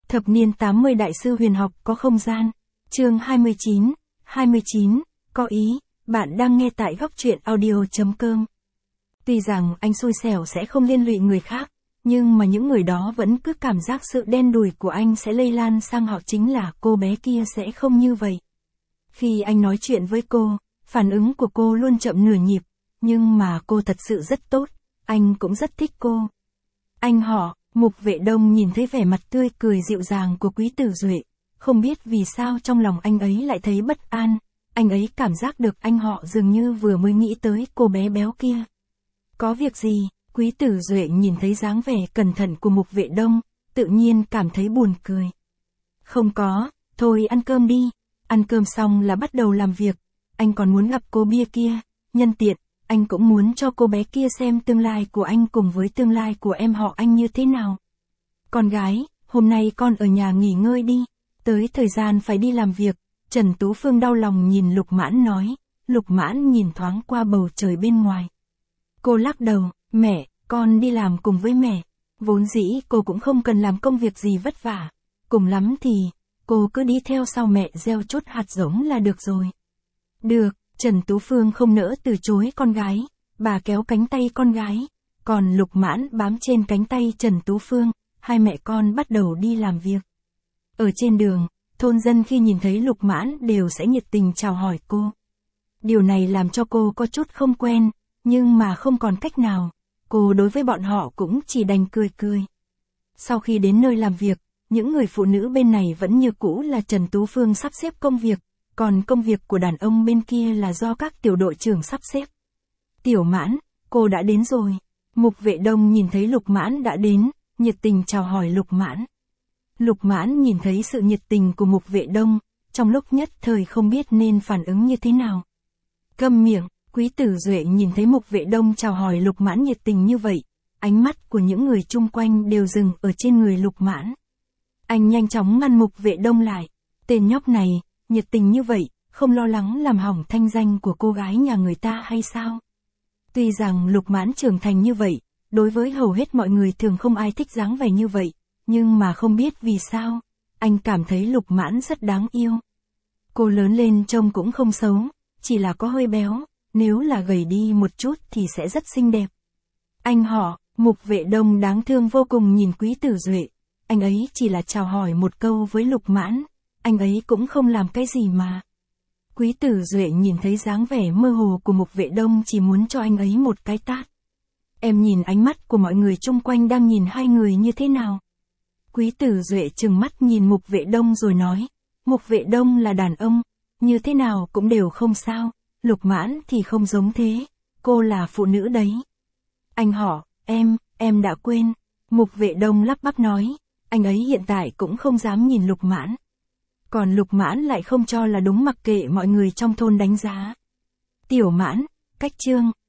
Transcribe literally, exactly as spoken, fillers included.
Thập niên tám mươi đại sư huyền học có không gian. Chương hai mươi chín, hai mươi chín, có ý, bạn đang nghe tại góc truyện audio.com. Tuy rằng anh xui xẻo sẽ không liên lụy người khác, nhưng mà những người đó vẫn cứ cảm giác sự đen đủi của anh sẽ lây lan sang họ, chính là cô bé kia sẽ không như vậy. Khi anh nói chuyện với cô, phản ứng của cô luôn chậm nửa nhịp, nhưng mà cô thật sự rất tốt, anh cũng rất thích cô. Anh họ, Mục Vệ Đông nhìn thấy vẻ mặt tươi cười dịu dàng của Quý Tử Duệ, không biết vì sao trong lòng anh ấy lại thấy bất an, anh ấy cảm giác được anh họ dường như vừa mới nghĩ tới cô bé béo kia. Có việc gì? Quý Tử Duệ nhìn thấy dáng vẻ cẩn thận của Mục Vệ Đông, tự nhiên cảm thấy buồn cười. Không có, thôi ăn cơm đi, ăn cơm xong là bắt đầu làm việc, anh còn muốn gặp cô bia kia, nhân tiện, anh cũng muốn cho cô bé kia xem tương lai của anh cùng với tương lai của em họ anh như thế nào. Con gái, hôm nay con ở nhà nghỉ ngơi đi, tới thời gian phải đi làm việc, Trần Tú Phương đau lòng nhìn Lục Mãn nói, Lục Mãn nhìn thoáng qua bầu trời bên ngoài. Cô lắc đầu, mẹ, con đi làm cùng với mẹ, vốn dĩ cô cũng không cần làm công việc gì vất vả, cùng lắm thì, cô cứ đi theo sau mẹ gieo chút hạt giống là được rồi. Được, Trần Tú Phương không nỡ từ chối con gái, bà kéo cánh tay con gái, còn Lục Mãn bám trên cánh tay Trần Tú Phương, hai mẹ con bắt đầu đi làm việc. Ở trên đường, thôn dân khi nhìn thấy Lục Mãn đều sẽ nhiệt tình chào hỏi cô. Điều này làm cho cô có chút không quen, nhưng mà không còn cách nào, cô đối với bọn họ cũng chỉ đành cười cười. Sau khi đến nơi làm việc, những người phụ nữ bên này vẫn như cũ là Trần Tú Phương sắp xếp công việc, còn công việc của đàn ông bên kia là do các tiểu đội trưởng sắp xếp. Tiểu Mãn, cô đã đến rồi. Mục Vệ Đông nhìn thấy Lục Mãn đã đến, nhiệt tình chào hỏi Lục Mãn. Lục Mãn nhìn thấy sự nhiệt tình của Mục Vệ Đông, trong lúc nhất thời không biết nên phản ứng như thế nào. Câm miệng, Quý Tử Duệ nhìn thấy Mục Vệ Đông chào hỏi Lục Mãn nhiệt tình như vậy, ánh mắt của những người chung quanh đều dừng ở trên người Lục Mãn. Anh nhanh chóng ngăn Mục Vệ Đông lại, tên nhóc này, nhiệt tình như vậy, không lo lắng làm hỏng thanh danh của cô gái nhà người ta hay sao? Tuy rằng Lục Mãn trưởng thành như vậy, đối với hầu hết mọi người thường không ai thích dáng vẻ như vậy, nhưng mà không biết vì sao, anh cảm thấy Lục Mãn rất đáng yêu. Cô lớn lên trông cũng không xấu, chỉ là có hơi béo, nếu là gầy đi một chút thì sẽ rất xinh đẹp. Anh họ, Mục Vệ Đông đáng thương vô cùng nhìn Quý Tử Duệ, anh ấy chỉ là chào hỏi một câu với Lục Mãn, anh ấy cũng không làm cái gì mà. Quý Tử Duệ nhìn thấy dáng vẻ mơ hồ của Mục Vệ Đông chỉ muốn cho anh ấy một cái tát. Em nhìn ánh mắt của mọi người chung quanh đang nhìn hai người như thế nào? Quý Tử Duệ trừng mắt nhìn Mục Vệ Đông rồi nói, Mục Vệ Đông là đàn ông, như thế nào cũng đều không sao, Lục Mãn thì không giống thế, cô là phụ nữ đấy. Anh họ, em, em đã quên. Mục Vệ Đông lắp bắp nói, anh ấy hiện tại cũng không dám nhìn Lục Mãn. Còn Lục Mãn lại không cho là đúng, mặc kệ mọi người trong thôn đánh giá. Tiểu Mãn, cách chương,